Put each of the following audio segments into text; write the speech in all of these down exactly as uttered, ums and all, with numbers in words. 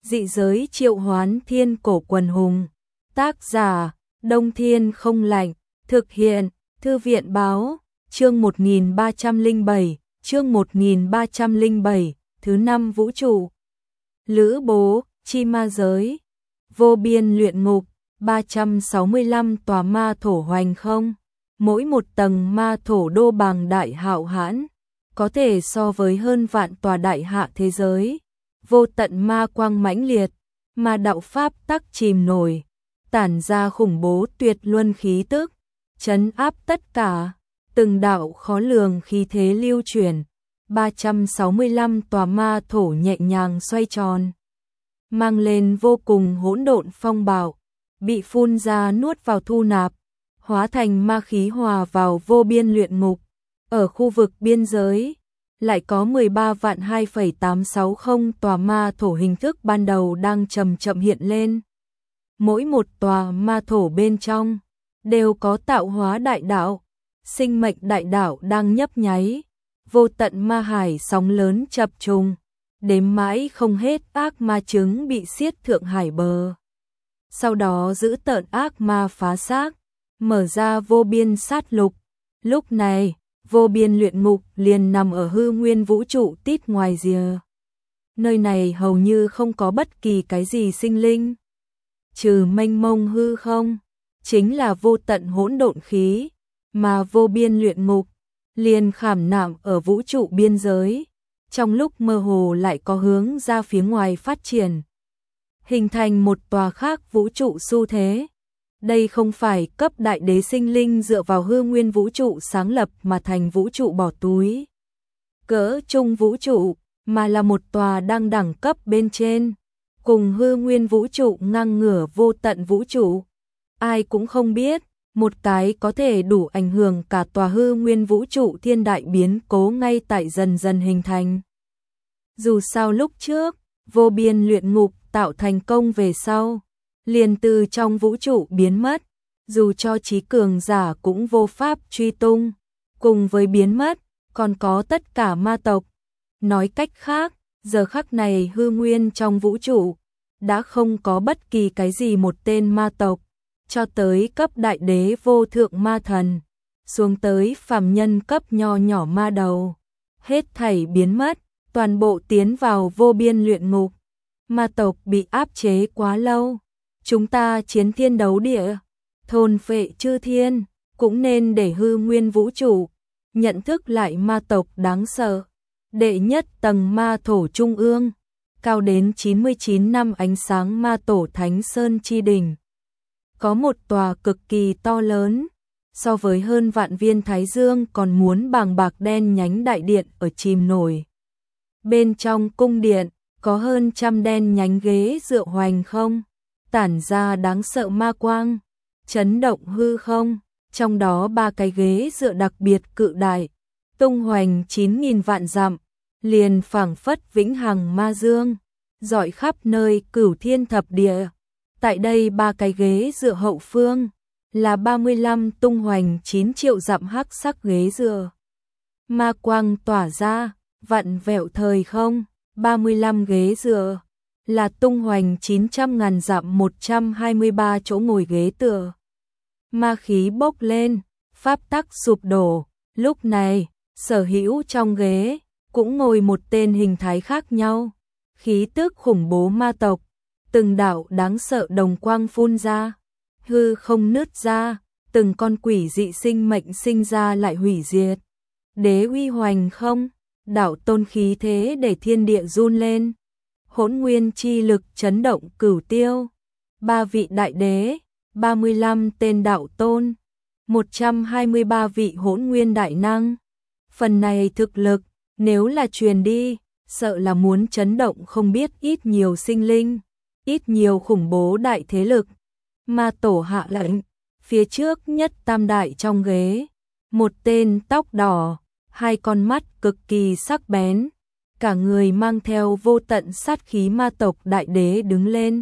Dị giới triệu hoán thiên cổ quần hùng. Tác giả, Đông Thiên không lạnh. Thực hiện, Thư viện báo, chương một nghìn ba trăm lẻ bảy, chương một nghìn ba trăm lẻ bảy, thứ năm vũ trụ. Lữ bố, chi ma giới. Vô biên luyện ngục, ba trăm sáu mươi lăm tòa ma thổ hoành không. Mỗi một tầng ma thổ đô bằng đại hạo hãn, có thể so với hơn vạn tòa đại hạ thế giới. Vô tận ma quang mãnh liệt, mà đạo pháp tắc chìm nổi, tản ra khủng bố tuyệt luân khí tức, trấn áp tất cả, từng đạo khó lường khí thế lưu chuyển. ba trăm sáu mươi lăm tòa ma thổ nhẹ nhàng xoay tròn, mang lên vô cùng hỗn độn phong bạo, bị phun ra nuốt vào thu nạp, hóa thành ma khí hòa vào vô biên luyện ngục. Ở khu vực biên giới, lại có mười ba vạn hai phẩy tám sáu không tòa ma thổ hình thức ban đầu đang chậm chậm hiện lên. Mỗi một tòa ma thổ bên trong đều có tạo hóa đại đạo, sinh mệnh đại đạo đang nhấp nháy, vô tận ma hải sóng lớn chập trùng, đếm mãi không hết ác ma trứng bị xiết thượng hải bờ. Sau đó giữ tợn ác ma phá xác, mở ra vô biên sát lục. Lúc này, vô biên luyện ngục liền nằm ở hư nguyên vũ trụ tít ngoài rìa. Nơi này hầu như không có bất kỳ cái gì sinh linh, trừ mênh mông hư không, chính là vô tận hỗn độn khí, mà vô biên luyện ngục liền khảm nạm ở vũ trụ biên giới, trong lúc mơ hồ lại có hướng ra phía ngoài phát triển, hình thành một tòa khác vũ trụ xu thế. Đây không phải cấp đại đế sinh linh dựa vào hư nguyên vũ trụ sáng lập mà thành vũ trụ bỏ túi cỡ trung vũ trụ, mà là một tòa đang đẳng cấp bên trên, cùng hư nguyên vũ trụ ngang ngửa vô tận vũ trụ. Ai cũng không biết, một cái có thể đủ ảnh hưởng cả tòa hư nguyên vũ trụ thiên đại biến cố ngay tại dần dần hình thành. Dù sao lúc trước, vô biên luyện ngục tạo thành công về sau, liền từ trong vũ trụ biến mất, dù cho trí cường giả cũng vô pháp truy tung, cùng với biến mất, còn có tất cả ma tộc. Nói cách khác, giờ khắc này hư nguyên trong vũ trụ, đã không có bất kỳ cái gì một tên ma tộc, cho tới cấp đại đế vô thượng ma thần, xuống tới phàm nhân cấp nho nhỏ ma đầu. Hết thảy biến mất, toàn bộ tiến vào vô biên luyện ngục. Ma tộc bị áp chế quá lâu. Chúng ta chiến thiên đấu địa, thôn phệ chư thiên, cũng nên để hư nguyên vũ trụ nhận thức lại ma tộc đáng sợ. Đệ nhất tầng ma thổ trung ương, cao đến chín mươi chín năm ánh sáng ma tổ Thánh Sơn chi đỉnh. Có một tòa cực kỳ to lớn, so với hơn vạn viên thái dương còn muốn bàng bạc đen nhánh đại điện ở chìm nổi. Bên trong cung điện, có hơn trăm đen nhánh ghế dựa hoành không, tản ra đáng sợ ma quang, chấn động hư không, trong đó ba cái ghế dựa đặc biệt cự đại, tung hoành chín nghìn vạn dặm, liền phảng phất vĩnh hằng ma dương, rọi khắp nơi cửu thiên thập địa. Tại đây ba cái ghế dựa hậu phương, là ba mươi lăm tung hoành chín triệu dặm hắc sắc ghế dựa. Ma quang tỏa ra, vặn vẹo thời không, ba mươi lăm ghế dựa là tung hoành chín trăm ngàn dặm một trăm hai mươi ba chỗ ngồi ghế tựa. Ma khí bốc lên, pháp tắc sụp đổ, lúc này, sở hữu trong ghế, cũng ngồi một tên hình thái khác nhau, khí tức khủng bố ma tộc, từng đạo đáng sợ đồng quang phun ra, hư không nứt ra, từng con quỷ dị sinh mệnh sinh ra lại hủy diệt. Đế uy hoành không, đạo tôn khí thế để thiên địa run lên. Hỗn nguyên chi lực chấn động cửu tiêu, ba vị đại đế, ba mươi lăm tên đạo tôn, một trăm hai mươi ba vị hỗn nguyên đại năng. Phần này thực lực, nếu là truyền đi, sợ là muốn chấn động không biết ít nhiều sinh linh, ít nhiều khủng bố đại thế lực. Ma tổ hạ lệnh, phía trước nhất tam đại trong ghế, một tên tóc đỏ, hai con mắt cực kỳ sắc bén, cả người mang theo vô tận sát khí ma tộc đại đế đứng lên.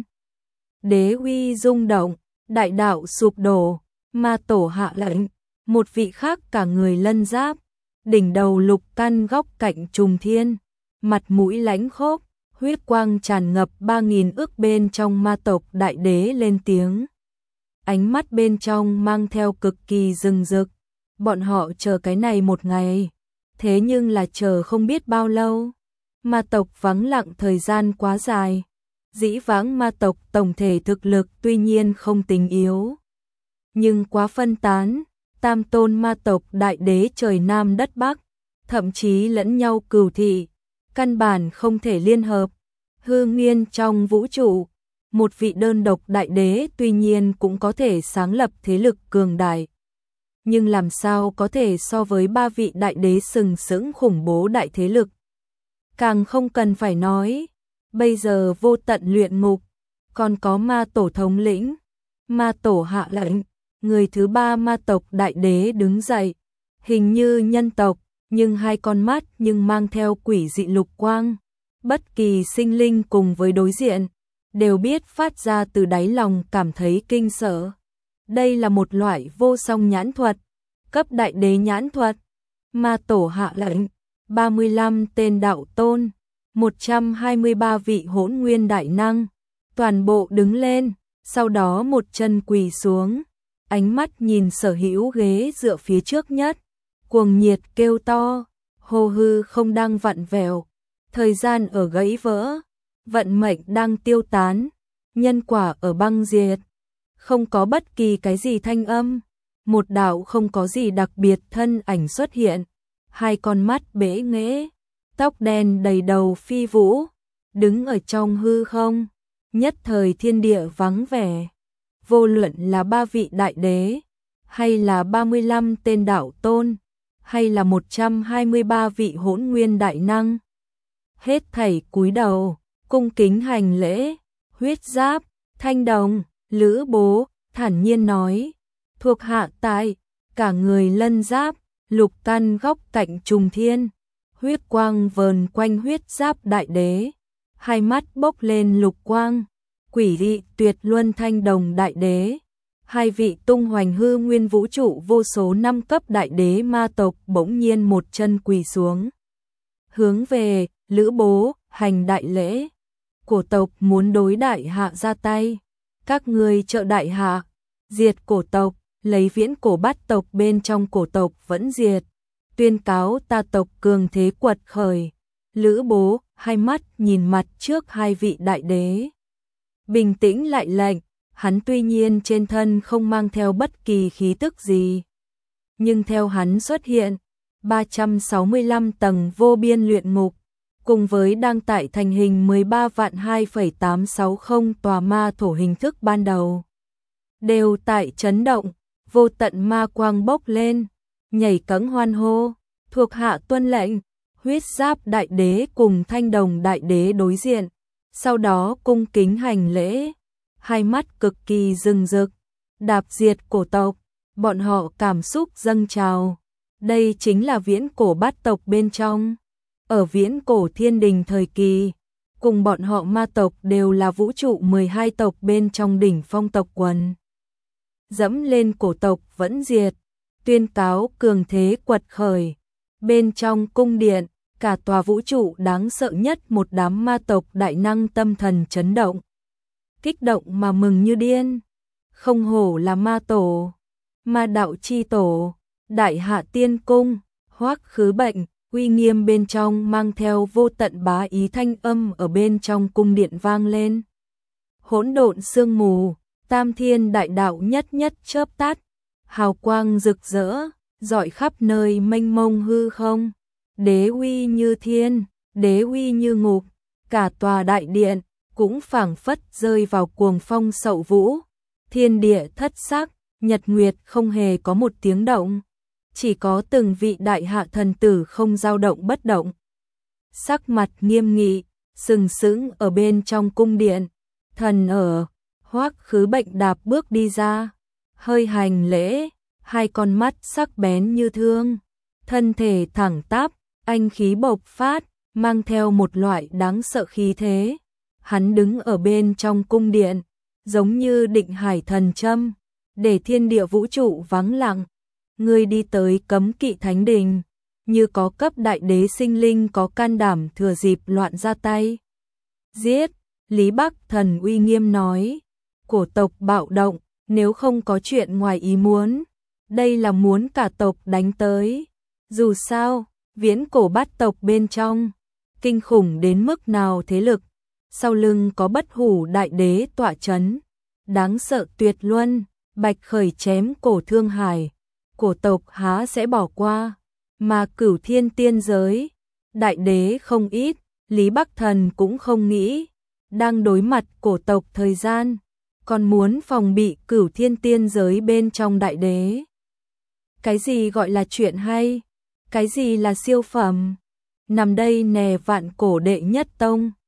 Đế uy rung động, đại đạo sụp đổ, ma tổ hạ lệnh, một vị khác cả người lân giáp, đỉnh đầu lục căn góc cạnh trùng thiên, mặt mũi lãnh khốc, huyết quang tràn ngập ba nghìn ước bên trong ma tộc đại đế lên tiếng. Ánh mắt bên trong mang theo cực kỳ rừng rực, bọn họ chờ cái này một ngày, thế nhưng là chờ không biết bao lâu. Ma tộc vắng lặng thời gian quá dài, dĩ vãng ma tộc tổng thể thực lực tuy nhiên không tính yếu, nhưng quá phân tán, tam tôn ma tộc đại đế trời Nam đất Bắc, thậm chí lẫn nhau cừu thị, căn bản không thể liên hợp. Hư Nguyên trong vũ trụ, một vị đơn độc đại đế tuy nhiên cũng có thể sáng lập thế lực cường đại, nhưng làm sao có thể so với ba vị đại đế sừng sững khủng bố đại thế lực. Càng không cần phải nói, bây giờ vô tận luyện ngục, còn có ma tổ thống lĩnh, ma tổ hạ lệnh, người thứ ba ma tộc đại đế đứng dậy, hình như nhân tộc, nhưng hai con mắt nhưng mang theo quỷ dị lục quang, bất kỳ sinh linh cùng với đối diện, đều biết phát ra từ đáy lòng cảm thấy kinh sợ. Đây là một loại vô song nhãn thuật, cấp đại đế nhãn thuật, ma tổ hạ lệnh, ba mươi lăm tên đạo tôn, một trăm hai mươi ba vị hỗn nguyên đại năng, toàn bộ đứng lên, sau đó một chân quỳ xuống, ánh mắt nhìn sở hữu ghế dựa phía trước nhất, cuồng nhiệt kêu to, hồ hư không đang vặn vẹo, thời gian ở gãy vỡ, vận mệnh đang tiêu tán, nhân quả ở băng diệt, không có bất kỳ cái gì thanh âm, một đạo không có gì đặc biệt thân ảnh xuất hiện, hai con mắt bể nghễ, tóc đen đầy đầu phi vũ, đứng ở trong hư không, nhất thời thiên địa vắng vẻ. Vô luận là ba vị đại đế, hay là ba mươi lăm tên đạo tôn, hay là một trăm hai mươi ba vị hỗn nguyên đại năng, hết thảy cúi đầu, cung kính hành lễ. Huyết Giáp, Thanh Đồng, Lữ Bố thản nhiên nói, thuộc hạ tại, cả người lân giáp, lục căn góc cạnh trùng thiên, huyết quang vờn quanh Huyết Giáp đại đế, hai mắt bốc lên lục quang, quỷ dị tuyệt luân Thanh Đồng đại đế, hai vị tung hoành hư nguyên vũ trụ vô số năm cấp đại đế ma tộc bỗng nhiên một chân quỳ xuống, hướng về Lữ Bố hành đại lễ. Cổ tộc muốn đối đại hạ ra tay, các ngươi trợ đại hạ, diệt cổ tộc, lấy viễn cổ bát tộc bên trong cổ tộc vẫn diệt, tuyên cáo ta tộc cường thế quật khởi. Lữ Bố hai mắt nhìn mặt trước hai vị đại đế, bình tĩnh lại lệnh, hắn tuy nhiên trên thân không mang theo bất kỳ khí tức gì, nhưng theo hắn xuất hiện, ba trăm sáu mươi lăm tầng vô biên luyện ngục, cùng với đang tại thành hình mười ba vạn hai phẩy tám sáu không tòa ma thổ hình thức ban đầu, đều tại chấn động, vô tận ma quang bốc lên, nhảy cẫng hoan hô, thuộc hạ tuân lệnh. Huyết Giáp đại đế cùng Thanh Đồng đại đế đối diện, sau đó cung kính hành lễ, hai mắt cực kỳ rừng rực, đạp diệt cổ tộc, bọn họ cảm xúc dâng trào. Đây chính là viễn cổ bát tộc bên trong, ở viễn cổ thiên đình thời kỳ, cùng bọn họ ma tộc đều là vũ trụ mười hai tộc bên trong đỉnh phong tộc quần. Dẫm lên cổ tộc vẫn diệt, tuyên cáo cường thế quật khởi. Bên trong cung điện, cả tòa vũ trụ đáng sợ nhất một đám ma tộc đại năng tâm thần chấn động, kích động mà mừng như điên. Không hổ là ma tổ, ma đạo chi tổ, đại hạ tiên cung, Hoắc Khứ Bệnh, uy nghiêm bên trong mang theo vô tận bá ý thanh âm ở bên trong cung điện vang lên. Hỗn độn sương mù, tam thiên đại đạo nhất nhất chớp tắt, hào quang rực rỡ, rọi khắp nơi mênh mông hư không. Đế uy như thiên, đế uy như ngục, cả tòa đại điện cũng phảng phất rơi vào cuồng phong sậu vũ, thiên địa thất sắc, nhật nguyệt không hề có một tiếng động, chỉ có từng vị đại hạ thần tử không dao động bất động. Sắc mặt nghiêm nghị, sừng sững ở bên trong cung điện, thần ở, Hoắc Khứ Bệnh đạp bước đi ra, hơi hành lễ, hai con mắt sắc bén như thương, thân thể thẳng tắp, anh khí bộc phát, mang theo một loại đáng sợ khí thế. Hắn đứng ở bên trong cung điện, giống như định hải thần châm, để thiên địa vũ trụ vắng lặng. Ngươi đi tới cấm kỵ thánh đình, như có cấp đại đế sinh linh có can đảm thừa dịp loạn ra tay. Giết, Lý Bắc Thần uy nghiêm nói. Cổ tộc bạo động, nếu không có chuyện ngoài ý muốn, đây là muốn cả tộc đánh tới. Dù sao, viễn cổ bát tộc bên trong, kinh khủng đến mức nào thế lực, sau lưng có bất hủ đại đế tọa chấn, đáng sợ tuyệt luân, Bạch Khởi chém cổ Thương Hải, cổ tộc há sẽ bỏ qua, mà Cửu Thiên tiên giới, đại đế không ít, Lý Bắc Thần cũng không nghĩ, đang đối mặt cổ tộc thời gian, còn muốn phòng bị Cửu Thiên tiên giới bên trong đại đế. Cái gì gọi là chuyện hay? Cái gì là siêu phẩm? Nằm đây nè vạn cổ đệ nhất tông.